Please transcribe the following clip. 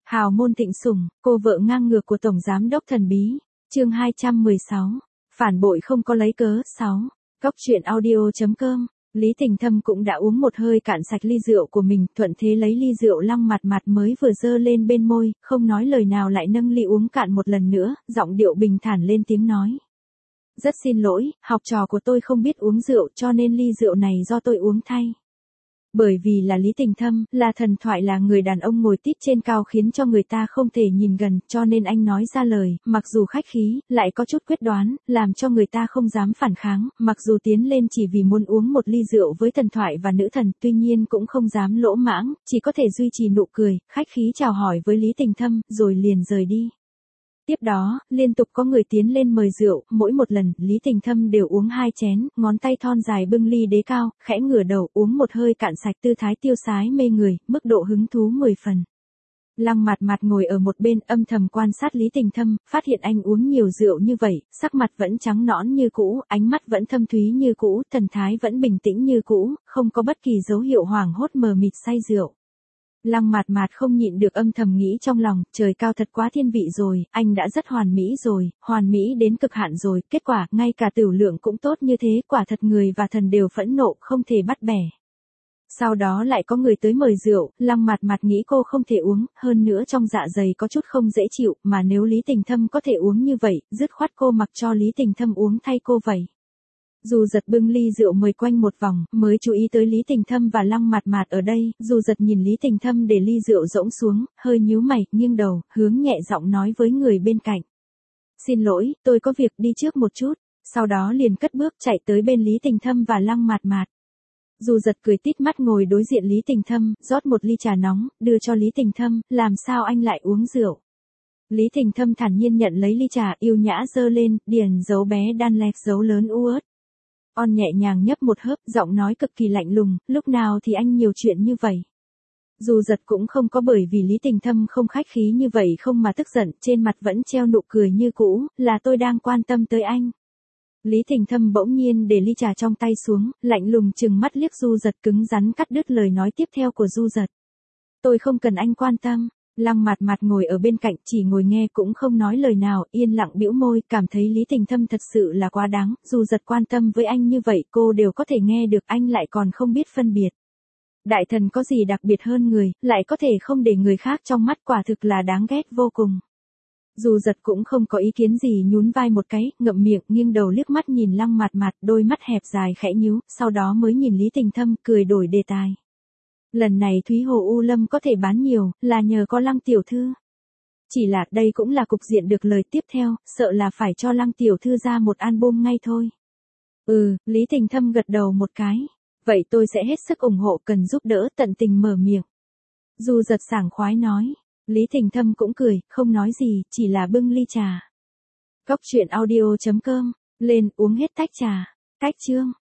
Hào môn thịnh sủng, cô vợ ngang ngược của Tổng Giám đốc thần bí. Chương 216. Phản bội không có lấy cớ. 6. Góc truyện audio.com. Lý Tình Thâm cũng đã uống một hơi cạn sạch ly rượu của mình, thuận thế lấy ly rượu Lăng Mặt Mặt mới vừa dơ lên bên môi, không nói lời nào lại nâng ly uống cạn một lần nữa, giọng điệu bình thản lên tiếng nói. Rất xin lỗi, học trò của tôi không biết uống rượu cho nên ly rượu này do tôi uống thay. Bởi vì là Lý Tình Thâm, là thần thoại, là người đàn ông ngồi tít trên cao khiến cho người ta không thể nhìn gần, cho nên anh nói ra lời, mặc dù khách khí, lại có chút quyết đoán, làm cho người ta không dám phản kháng, mặc dù tiến lên chỉ vì muốn uống một ly rượu với thần thoại và nữ thần, tuy nhiên cũng không dám lỗ mãng, chỉ có thể duy trì nụ cười, khách khí chào hỏi với Lý Tình Thâm, rồi liền rời đi. Tiếp đó, liên tục có người tiến lên mời rượu, mỗi một lần, Lý Tình Thâm đều uống 2 chén, ngón tay thon dài bưng ly đế cao, khẽ ngửa đầu, uống một hơi cạn sạch, tư thái tiêu sái mê người, mức độ hứng thú 10 phần. Lăng Mặt Mặt ngồi ở một bên, âm thầm quan sát Lý Tình Thâm, phát hiện anh uống nhiều rượu như vậy, sắc mặt vẫn trắng nõn như cũ, ánh mắt vẫn thâm thúy như cũ, thần thái vẫn bình tĩnh như cũ, không có bất kỳ dấu hiệu hoảng hốt mờ mịt say rượu. Lăng Mặt Mặt không nhịn được âm thầm nghĩ trong lòng, trời cao thật quá thiên vị rồi, anh đã rất hoàn mỹ rồi, hoàn mỹ đến cực hạn rồi, kết quả, ngay cả tửu lượng cũng tốt như thế, quả thật người và thần đều phẫn nộ, không thể bắt bẻ. Sau đó lại có người tới mời rượu, Lăng Mặt Mặt nghĩ cô không thể uống, hơn nữa trong dạ dày có chút không dễ chịu, mà nếu Lý Tình Thâm có thể uống như vậy, dứt khoát cô mặc cho Lý Tình Thâm uống thay cô vậy. Du Dật bưng ly rượu mời quanh một vòng, mới chú ý tới Lý Tình Thâm và Lăng Mặt Mặt ở đây, Du Dật nhìn Lý Tình Thâm để ly rượu rỗng xuống, hơi nhíu mày, nghiêng đầu, hướng nhẹ giọng nói với người bên cạnh. Xin lỗi, tôi có việc đi trước một chút, sau đó liền cất bước chạy tới bên Lý Tình Thâm và Lăng Mặt Mặt. Du Dật cười tít mắt ngồi đối diện Lý Tình Thâm, rót một ly trà nóng, đưa cho Lý Tình Thâm, làm sao anh lại uống rượu? Lý Tình Thâm thản nhiên nhận lấy ly trà, yêu nhã giơ lên, điền dấu bé đan lẹt dấu lớn uất. On nhẹ nhàng nhấp một hớp, giọng nói cực kỳ lạnh lùng, lúc nào thì anh nhiều chuyện như vậy. Du Dật cũng không có bởi vì Lý Tình Thâm không khách khí như vậy không mà tức giận, trên mặt vẫn treo nụ cười như cũ, là tôi đang quan tâm tới anh. Lý Tình Thâm bỗng nhiên để ly trà trong tay xuống, lạnh lùng chừng mắt liếc Du Dật, cứng rắn cắt đứt lời nói tiếp theo của Du Dật. Tôi không cần anh quan tâm. Lăng Mặt Mặt ngồi ở bên cạnh, chỉ ngồi nghe cũng không nói lời nào, yên lặng bĩu môi, cảm thấy Lý Tình Thâm thật sự là quá đáng, Du Dật quan tâm với anh như vậy, cô đều có thể nghe được, anh lại còn không biết phân biệt. Đại thần có gì đặc biệt hơn người, lại có thể không để người khác trong mắt, quả thực là đáng ghét vô cùng. Du Dật cũng không có ý kiến gì, nhún vai một cái, ngậm miệng, nghiêng đầu liếc mắt nhìn Lăng Mặt Mặt, đôi mắt hẹp dài khẽ nhíu, sau đó mới nhìn Lý Tình Thâm, cười đổi đề tài. Lần này Thúy Hồ U Lâm có thể bán nhiều, là nhờ có Lăng tiểu thư. Chỉ là đây cũng là cục diện được lời tiếp theo, sợ là phải cho Lăng tiểu thư ra một album ngay thôi. Lý Tình Thâm gật đầu một cái. Vậy tôi sẽ hết sức ủng hộ, cần giúp đỡ tận tình mở miệng. Du Dật sảng khoái nói. Lý Tình Thâm cũng cười, không nói gì, chỉ là bưng ly trà. Góc truyện audio.com, lên uống hết tách trà. Cách chương.